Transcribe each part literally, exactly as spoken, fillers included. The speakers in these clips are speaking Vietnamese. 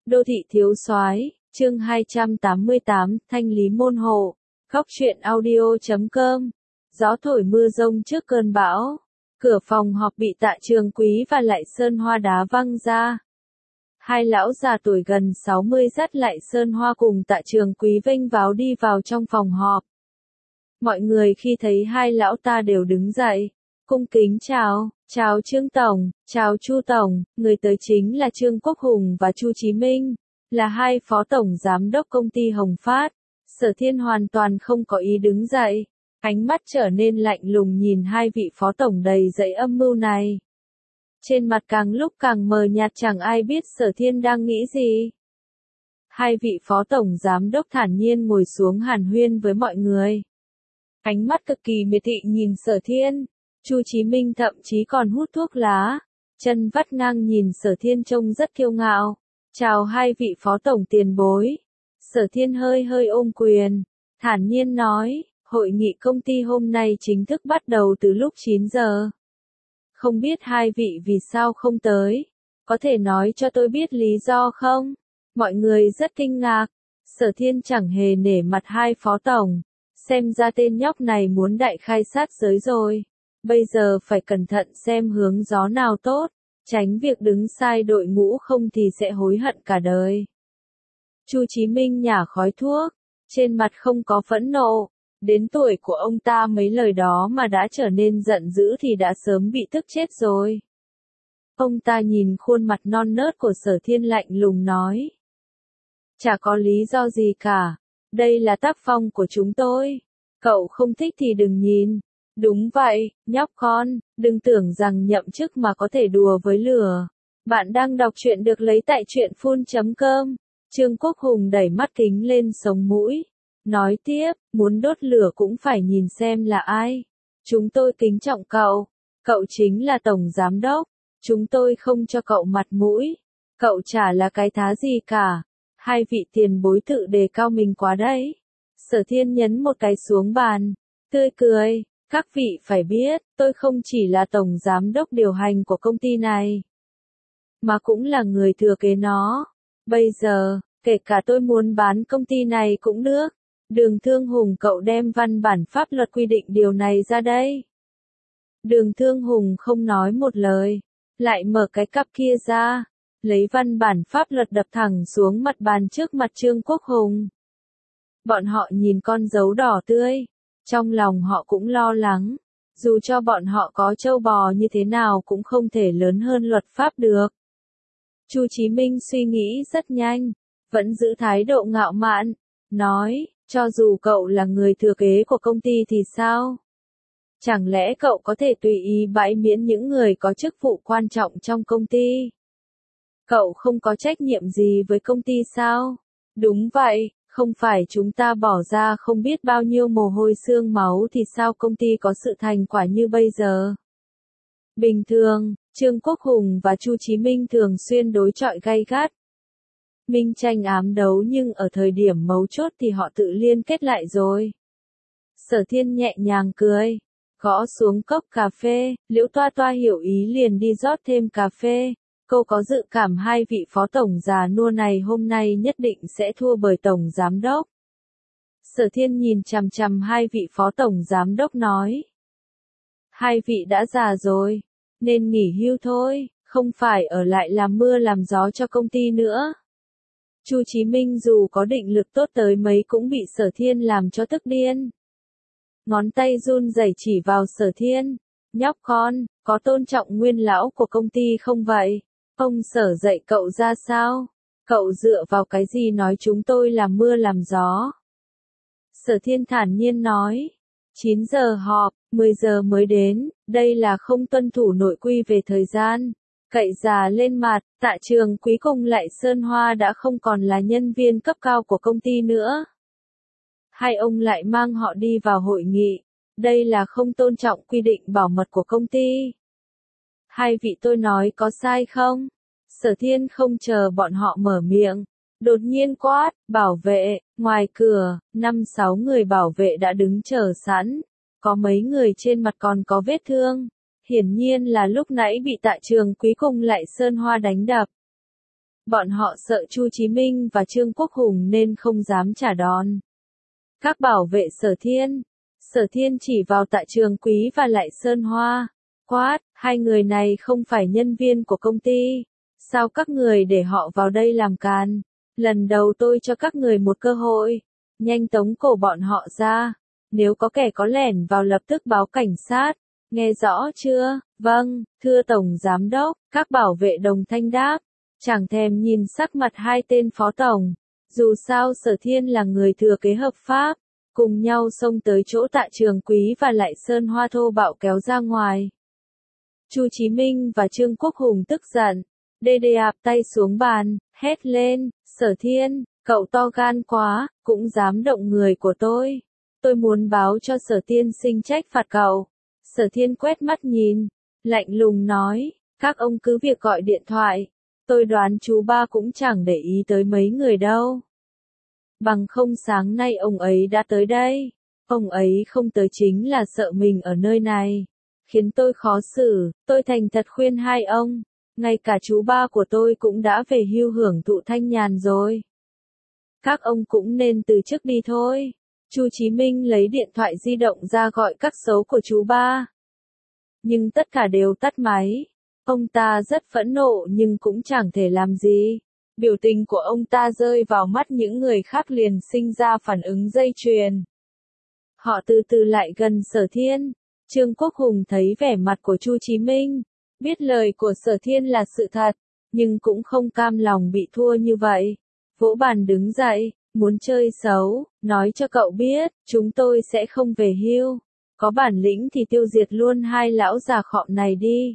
Đô thị thiếu soái, chương hai trăm tám mươi tám, thanh lý môn hộ. Góc truyện audio chấm com. Gió thổi mưa rông trước cơn bão. Cửa phòng họp bị Tạ Trường Quý và Lại Sơn Hoa đá văng ra. Hai lão già tuổi gần sáu mươi dắt Lại Sơn Hoa cùng Tạ Trường Quý vênh váo đi vào trong phòng họp. Mọi người khi thấy hai lão ta đều đứng dậy, cung kính chào, chào Trương Tổng, chào Chu Tổng, người tới chính là Trương Quốc Hùng và Chu Chí Minh, là hai phó tổng giám đốc công ty Hồng Phát. Sở Thiên hoàn toàn không có ý đứng dậy, ánh mắt trở nên lạnh lùng nhìn hai vị phó tổng đầy dẫy âm mưu này. Trên mặt càng lúc càng mờ nhạt, chẳng ai biết Sở Thiên đang nghĩ gì. Hai vị phó tổng giám đốc thản nhiên ngồi xuống hàn huyên với mọi người. Ánh mắt cực kỳ miệt thị nhìn Sở Thiên. Chu Chí Minh thậm chí còn hút thuốc lá, chân vắt ngang nhìn Sở Thiên trông rất kiêu ngạo. Chào hai vị phó tổng tiền bối. Sở Thiên hơi hơi ôm quyền, thản nhiên nói, hội nghị công ty hôm nay chính thức bắt đầu từ lúc chín giờ. Không biết hai vị vì sao không tới, có thể nói cho tôi biết lý do không? Mọi người rất kinh ngạc, Sở Thiên chẳng hề nể mặt hai phó tổng, xem ra tên nhóc này muốn đại khai sát giới rồi. Bây giờ phải cẩn thận xem hướng gió nào tốt, tránh việc đứng sai đội ngũ không thì sẽ hối hận cả đời. Chu Chí Minh nhả khói thuốc, trên mặt không có phẫn nộ, đến tuổi của ông ta mấy lời đó mà đã trở nên giận dữ thì đã sớm bị tức chết rồi. Ông ta nhìn khuôn mặt non nớt của Sở Thiên lạnh lùng nói. Chả có lý do gì cả, đây là tác phong của chúng tôi, cậu không thích thì đừng nhìn. Đúng vậy, nhóc con, đừng tưởng rằng nhậm chức mà có thể đùa với lửa. Bạn đang đọc truyện được lấy tại truyện phun chấm com. Trương Quốc Hùng đẩy mắt kính lên sống mũi, nói tiếp, muốn đốt lửa cũng phải nhìn xem là ai. Chúng tôi kính trọng cậu, cậu chính là tổng giám đốc, chúng tôi không cho cậu mặt mũi, cậu chả là cái thá gì cả. Hai vị tiền bối tự đề cao mình quá đấy. Sở Thiên nhấn một cái xuống bàn, tươi cười. Các vị phải biết, tôi không chỉ là tổng giám đốc điều hành của công ty này, mà cũng là người thừa kế nó. Bây giờ, kể cả tôi muốn bán công ty này cũng được. Đường Thương Hùng, cậu đem văn bản pháp luật quy định điều này ra đây. Đường Thương Hùng không nói một lời, lại mở cái cặp kia ra, lấy văn bản pháp luật đập thẳng xuống mặt bàn trước mặt Trương Quốc Hùng. Bọn họ nhìn con dấu đỏ tươi. Trong lòng họ cũng lo lắng, dù cho bọn họ có trâu bò như thế nào cũng không thể lớn hơn luật pháp được. Chu Chí Minh suy nghĩ rất nhanh, vẫn giữ thái độ ngạo mạn, nói, cho dù cậu là người thừa kế của công ty thì sao? Chẳng lẽ cậu có thể tùy ý bãi miễn những người có chức vụ quan trọng trong công ty? Cậu không có trách nhiệm gì với công ty sao? Đúng vậy. Không phải chúng ta bỏ ra không biết bao nhiêu mồ hôi xương máu thì sao công ty có sự thành quả như bây giờ. Bình thường, Trương Quốc Hùng và Chu Chí Minh thường xuyên đối chọi gay gắt. Minh tranh ám đấu nhưng ở thời điểm mấu chốt thì họ tự liên kết lại rồi. Sở Thiên nhẹ nhàng cười, gõ xuống cốc cà phê, Liễu Toa Toa hiểu ý liền đi rót thêm cà phê. Cô có dự cảm hai vị phó tổng già nua này hôm nay nhất định sẽ thua bởi tổng giám đốc. Sở Thiên nhìn chằm chằm hai vị phó tổng giám đốc nói. Hai vị đã già rồi, nên nghỉ hưu thôi, không phải ở lại làm mưa làm gió cho công ty nữa. Chu Chí Minh dù có định lực tốt tới mấy cũng bị Sở Thiên làm cho tức điên. Ngón tay run rẩy chỉ vào Sở Thiên, nhóc con, có tôn trọng nguyên lão của công ty không vậy? Ông Sở dạy cậu ra sao? Cậu dựa vào cái gì nói chúng tôi làm mưa làm gió? Sở Thiên thản nhiên nói. chín giờ họp, mười giờ mới đến, đây là không tuân thủ nội quy về thời gian. Cậy già lên mặt, Tạ Trường Quý cùng Lại Sơn Hoa đã không còn là nhân viên cấp cao của công ty nữa. Hai ông lại mang họ đi vào hội nghị. Đây là không tôn trọng quy định bảo mật của công ty. Hai vị tôi nói có sai không? Sở Thiên không chờ bọn họ mở miệng, đột nhiên quát, bảo vệ. Ngoài cửa, năm sáu người bảo vệ đã đứng chờ sẵn, có mấy người trên mặt còn có vết thương, hiển nhiên là lúc nãy bị Tạ Trường Quý cùng Lại Sơn Hoa đánh đập. Bọn họ sợ Chu Chí Minh và Trương Quốc Hùng nên không dám trả đòn. Các bảo vệ Sở Thiên. Sở Thiên chỉ vào Tạ Trường Quý và lại Sơn Hoa. Quát, hai người này không phải nhân viên của công ty. Sao các người để họ vào đây làm càn? Lần đầu tôi cho các người một cơ hội. Nhanh tống cổ bọn họ ra. Nếu có kẻ có lẻn vào lập tức báo cảnh sát. Nghe rõ chưa? Vâng, thưa Tổng Giám Đốc. Các bảo vệ đồng thanh đáp. Chẳng thèm nhìn sắc mặt hai tên phó tổng. Dù sao Sở Thiên là người thừa kế hợp pháp. Cùng nhau xông tới chỗ Tạ Trường Quý và lại Sơn Hoa thô bạo kéo ra ngoài. Chu Chí Minh và Trương Quốc Hùng tức giận. Đê đê ạp tay xuống bàn, hét lên, Sở Thiên, cậu to gan quá, cũng dám động người của tôi. Tôi muốn báo cho Sở Tiên sinh trách phạt cậu. Sở Thiên quét mắt nhìn, lạnh lùng nói, các ông cứ việc gọi điện thoại. Tôi đoán chú ba cũng chẳng để ý tới mấy người đâu. Bằng không sáng nay ông ấy đã tới đây. Ông ấy không tới chính là sợ mình ở nơi này. Khiến tôi khó xử, tôi thành thật khuyên hai ông. Ngay cả chú ba của tôi cũng đã về hưu hưởng thụ thanh nhàn rồi. Các ông cũng nên từ chức đi thôi. Chu Chí Minh lấy điện thoại di động ra gọi các số của chú ba. Nhưng tất cả đều tắt máy. Ông ta rất phẫn nộ nhưng cũng chẳng thể làm gì. Biểu tình của ông ta rơi vào mắt những người khác liền sinh ra phản ứng dây chuyền. Họ từ từ lại gần Sở Thiên. Trương Quốc Hùng thấy vẻ mặt của Chu Chí Minh. Biết lời của Sở Thiên là sự thật. Nhưng cũng không cam lòng bị thua như vậy. Vỗ bàn đứng dậy. Muốn chơi xấu. Nói cho cậu biết. Chúng tôi sẽ không về hưu. Có bản lĩnh thì tiêu diệt luôn hai lão già khọm này đi.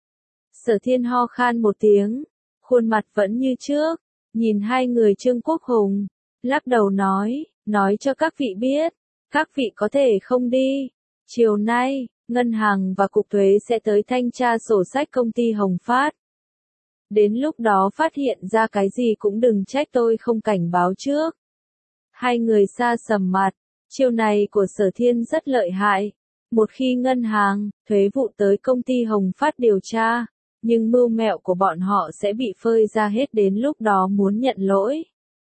Sở Thiên ho khan một tiếng. Khuôn mặt vẫn như trước. Nhìn hai người Trương Quốc Hùng. Lắc đầu nói. Nói cho các vị biết. Các vị có thể không đi. Chiều nay, Ngân hàng và Cục Thuế sẽ tới thanh tra sổ sách công ty Hồng Phát. Đến lúc đó phát hiện ra cái gì cũng đừng trách tôi không cảnh báo trước. Hai người xa sầm mặt. Chiều này của Sở Thiên rất lợi hại. Một khi Ngân hàng, Thuế vụ tới công ty Hồng Phát điều tra. Nhưng mưu mẹo của bọn họ sẽ bị phơi ra hết đến lúc đó muốn nhận lỗi.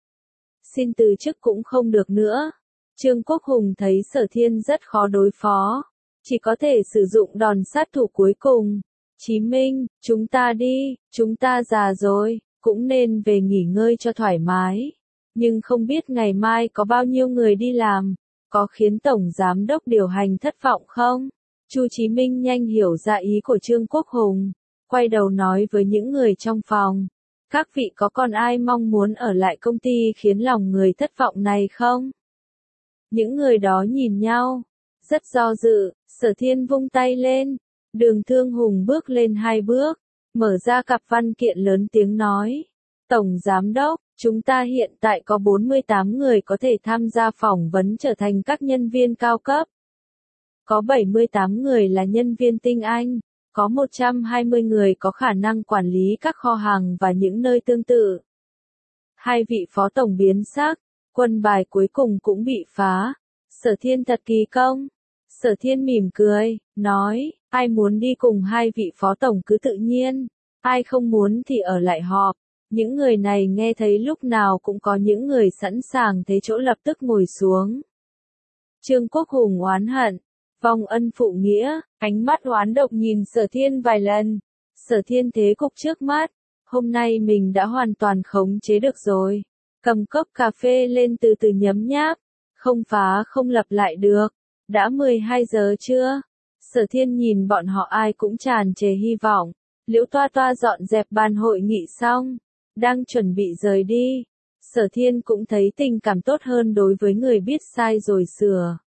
Xin từ chức cũng không được nữa. Trương Quốc Hùng thấy Sở Thiên rất khó đối phó. Chỉ có thể sử dụng đòn sát thủ cuối cùng. Chí Minh, chúng ta đi, chúng ta già rồi, cũng nên về nghỉ ngơi cho thoải mái. Nhưng không biết ngày mai có bao nhiêu người đi làm, có khiến Tổng Giám Đốc điều hành thất vọng không? Chu Chí Minh nhanh hiểu ra ý của Trương Quốc Hùng. Quay đầu nói với những người trong phòng. Các vị có còn ai mong muốn ở lại công ty khiến lòng người thất vọng này không? Những người đó nhìn nhau. Rất do dự, Sở Thiên vung tay lên. Đường Thương Hùng bước lên hai bước. Mở ra cặp văn kiện lớn tiếng nói. Tổng Giám Đốc, chúng ta hiện tại có bốn mươi tám người có thể tham gia phỏng vấn trở thành các nhân viên cao cấp. Có bảy mươi tám người là nhân viên tinh anh. Có một trăm hai mươi người có khả năng quản lý các kho hàng và những nơi tương tự. Hai vị phó tổng biến sắc, quân bài cuối cùng cũng bị phá. Sở Thiên thật kỳ công. Sở Thiên mỉm cười, nói, ai muốn đi cùng hai vị phó tổng cứ tự nhiên, ai không muốn thì ở lại họp. Những người này nghe thấy lúc nào cũng có những người sẵn sàng thế chỗ lập tức ngồi xuống. Trương Quốc Hùng oán hận. Vong ân phụ nghĩa, ánh mắt oán độc nhìn Sở Thiên vài lần. Sở Thiên thế cục trước mắt. Hôm nay mình đã hoàn toàn khống chế được rồi. Cầm cốc cà phê lên từ từ nhấm nháp. Không phá không lập lại được. Đã mười hai giờ chưa? Sở Thiên nhìn bọn họ ai cũng tràn trề hy vọng. Liễu Toa Toa dọn dẹp bàn hội nghị xong. Đang chuẩn bị rời đi. Sở Thiên cũng thấy tình cảm tốt hơn đối với người biết sai rồi sửa.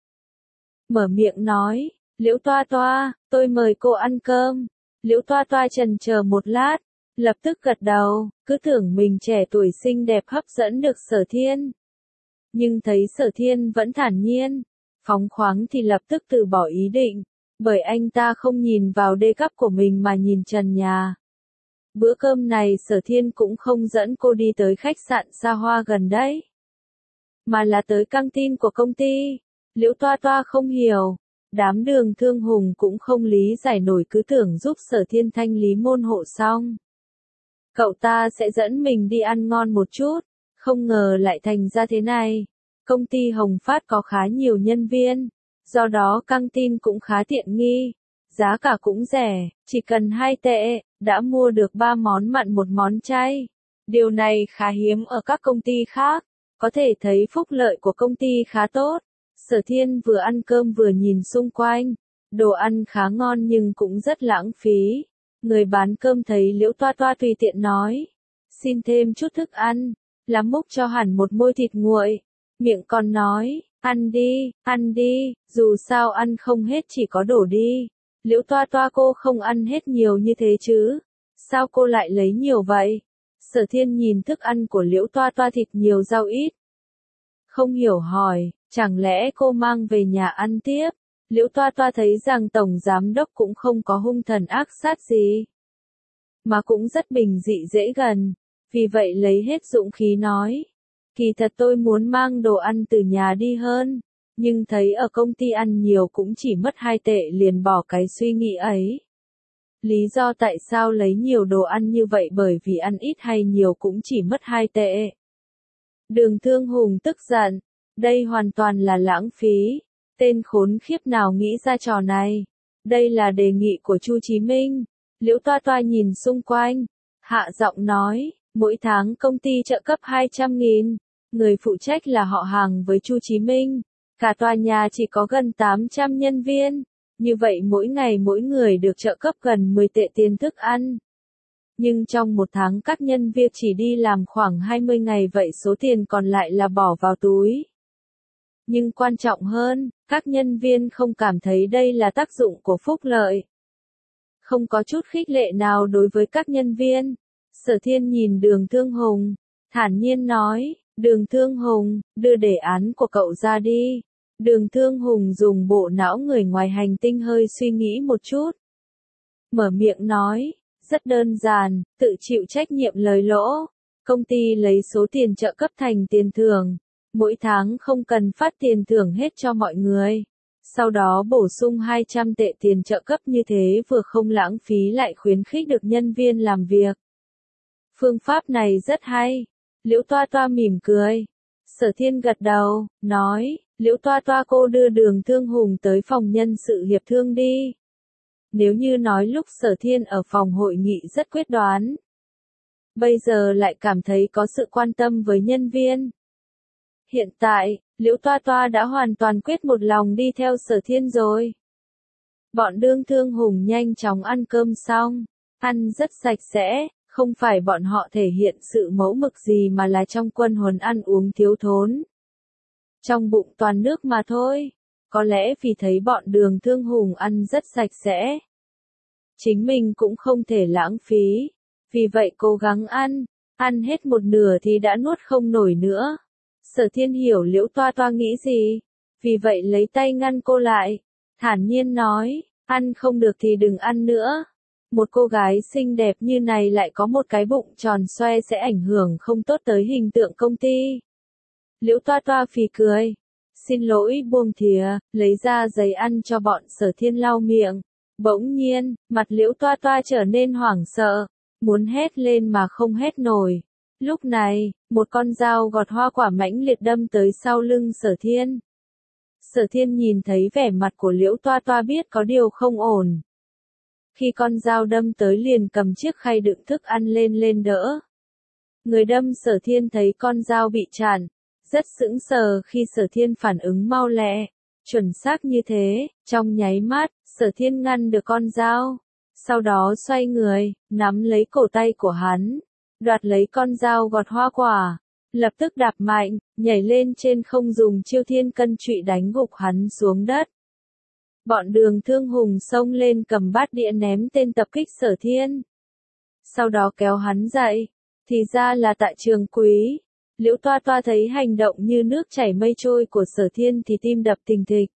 Mở miệng nói, Liễu Toa Toa, tôi mời cô ăn cơm. Liễu Toa Toa chần chờ một lát, lập tức gật đầu, cứ tưởng mình trẻ tuổi xinh đẹp hấp dẫn được Sở Thiên. Nhưng thấy Sở Thiên vẫn thản nhiên, phóng khoáng thì lập tức từ bỏ ý định, bởi anh ta không nhìn vào đê cấp của mình mà nhìn trần nhà. Bữa cơm này Sở Thiên cũng không dẫn cô đi tới khách sạn xa hoa gần đấy, mà là tới căng tin của công ty. Liễu Toa Toa không hiểu, đám Đường Thương Hùng cũng không lý giải nổi cứ tưởng giúp Sở Thiên thanh lý môn hộ xong. cậu ta sẽ dẫn mình đi ăn ngon một chút, không ngờ lại thành ra thế này. Công ty Hồng Phát có khá nhiều nhân viên, do đó căng tin cũng khá tiện nghi, giá cả cũng rẻ, chỉ cần hai tệ, đã mua được ba món mặn một món chay. Điều này khá hiếm ở các công ty khác, có thể thấy phúc lợi của công ty khá tốt. Sở Thiên vừa ăn cơm vừa nhìn xung quanh, đồ ăn khá ngon nhưng cũng rất lãng phí. Người bán cơm thấy Liễu Toa Toa tùy tiện nói, xin thêm chút thức ăn, lắm múc cho hẳn một môi thịt nguội, miệng còn nói, ăn đi, ăn đi, dù sao ăn không hết chỉ có đổ đi. Liễu Toa Toa cô không ăn hết nhiều như thế chứ, sao cô lại lấy nhiều vậy? Sở Thiên nhìn thức ăn của Liễu Toa Toa thịt nhiều rau ít. Không hiểu hỏi, chẳng lẽ cô mang về nhà ăn tiếp? Liễu Toa Toa thấy rằng Tổng Giám Đốc cũng không có hung thần ác sát gì, mà cũng rất bình dị dễ gần, vì vậy lấy hết dũng khí nói. Kỳ thật tôi muốn mang đồ ăn từ nhà đi hơn, nhưng thấy ở công ty ăn nhiều cũng chỉ mất hai tệ liền bỏ cái suy nghĩ ấy. Lý do tại sao lấy nhiều đồ ăn như vậy bởi vì ăn ít hay nhiều cũng chỉ mất hai tệ. Đường Thương Hùng tức giận, đây hoàn toàn là lãng phí, tên khốn khiếp nào nghĩ ra trò này. Đây là đề nghị của Chu Chí Minh. Liễu Toa Toa nhìn xung quanh, hạ giọng nói, mỗi tháng công ty trợ cấp hai trăm nghìn, người phụ trách là họ hàng với Chu Chí Minh, cả tòa nhà chỉ có gần tám trăm nhân viên, như vậy mỗi ngày mỗi người được trợ cấp gần mười tệ tiền thức ăn. Nhưng trong một tháng các nhân viên chỉ đi làm khoảng hai mươi ngày vậy số tiền còn lại là bỏ vào túi. Nhưng quan trọng hơn, các nhân viên không cảm thấy đây là tác dụng của phúc lợi. Không có chút khích lệ nào đối với các nhân viên. Sở Thiên nhìn Đường Thương Hùng, thản nhiên nói, Đường Thương Hùng, đưa đề án của cậu ra đi. Đường Thương Hùng dùng bộ não người ngoài hành tinh hơi suy nghĩ một chút. Mở miệng nói, rất đơn giản, tự chịu trách nhiệm lời lỗ. Công ty lấy số tiền trợ cấp thành tiền thưởng. Mỗi tháng không cần phát tiền thưởng hết cho mọi người. Sau đó bổ sung hai trăm tệ tiền trợ cấp như thế vừa không lãng phí lại khuyến khích được nhân viên làm việc. Phương pháp này rất hay. Liễu Toa Toa mỉm cười. Sở Thiên gật đầu, nói, Liễu Toa Toa cô đưa Đường Thương Hùng tới phòng nhân sự hiệp thương đi. Nếu như nói lúc Sở Thiên ở phòng hội nghị rất quyết đoán, bây giờ lại cảm thấy có sự quan tâm với nhân viên. Hiện tại, Liễu Toa Toa đã hoàn toàn quyết một lòng đi theo Sở Thiên rồi. Bọn Đường Thương Hùng nhanh chóng ăn cơm xong, ăn rất sạch sẽ, không phải bọn họ thể hiện sự mẫu mực gì mà là trong quân huấn ăn uống thiếu thốn. Trong bụng toàn nước mà thôi, có lẽ vì thấy bọn Đường Thương Hùng ăn rất sạch sẽ. Chính mình cũng không thể lãng phí, vì vậy cố gắng ăn, ăn hết một nửa thì đã nuốt không nổi nữa. Sở Thiên hiểu Liễu Toa Toa nghĩ gì, vì vậy lấy tay ngăn cô lại, thản nhiên nói, ăn không được thì đừng ăn nữa. Một cô gái xinh đẹp như này lại có một cái bụng tròn xoe sẽ ảnh hưởng không tốt tới hình tượng công ty. Liễu Toa Toa phì cười, xin lỗi buông thìa, lấy ra giấy ăn cho bọn Sở Thiên lau miệng. Bỗng nhiên, mặt Liễu Toa Toa trở nên hoảng sợ, muốn hét lên mà không hét nổi. Lúc này, một con dao gọt hoa quả mãnh liệt đâm tới sau lưng Sở Thiên. Sở Thiên nhìn thấy vẻ mặt của Liễu Toa Toa biết có điều không ổn. Khi con dao đâm tới liền cầm chiếc khay đựng thức ăn lên lên đỡ. Người đâm Sở Thiên thấy con dao bị chặn, rất sững sờ khi Sở Thiên phản ứng mau lẹ, chuẩn xác như thế, trong nháy mắt, Sở Thiên ngăn được con dao. Sau đó xoay người, nắm lấy cổ tay của hắn, đoạt lấy con dao gọt hoa quả, lập tức đạp mạnh, nhảy lên trên không dùng chiêu thiên cân trụy đánh gục hắn xuống đất. Bọn Đường Thương Hùng xông lên cầm bát đĩa ném tên tập kích Sở Thiên. Sau đó kéo hắn dậy, thì ra là Tạ Trường Quý. Liễu Toa Toa thấy hành động như nước chảy mây trôi của Sở Thiên thì tim đập thình thịch.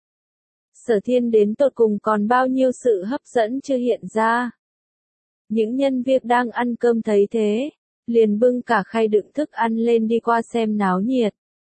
Sở Thiên đến tột cùng còn bao nhiêu sự hấp dẫn chưa hiện ra. Những nhân viên đang ăn cơm thấy thế, liền bưng cả khay đựng thức ăn lên đi qua xem náo nhiệt.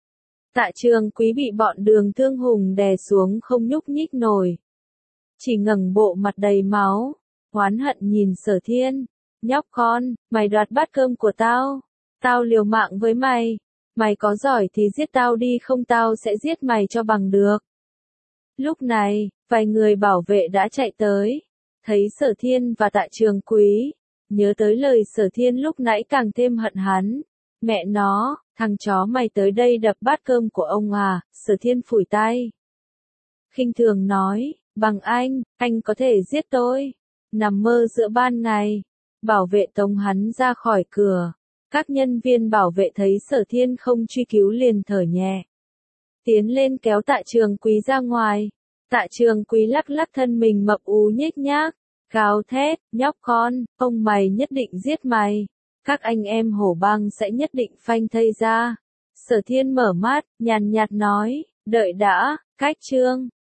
Tạ Trường Quý bị bọn Đường Thương Hùng đè xuống không nhúc nhích nổi. Chỉ ngẩng bộ mặt đầy máu, oán hận nhìn Sở Thiên. nhóc con, mày đoạt bát cơm của tao. Tao liều mạng với mày. Mày có giỏi thì giết tao đi không tao sẽ giết mày cho bằng được. Lúc này, vài người bảo vệ đã chạy tới. Thấy Sở Thiên và Tạ Trường Quý. Nhớ tới lời Sở Thiên lúc nãy càng thêm hận hắn. Mẹ nó, thằng chó mày tới đây đập bát cơm của ông à, Sở Thiên phủi tay. Khinh thường nói, bằng anh, anh có thể giết tôi. Nằm mơ giữa ban ngày. Bảo vệ tống hắn ra khỏi cửa. Các nhân viên bảo vệ thấy Sở Thiên không truy cứu liền thở nhẹ. Tiến lên kéo Tạ Trường Quý ra ngoài. Tạ Trường Quý lắc lắc thân mình mập ú nhếch nhác. Gào thét, nhóc con, ông mày nhất định giết mày. Các anh em hổ bang sẽ nhất định phanh thây ra. Sở Thiên mở mắt, nhàn nhạt nói, đợi đã, cách chương.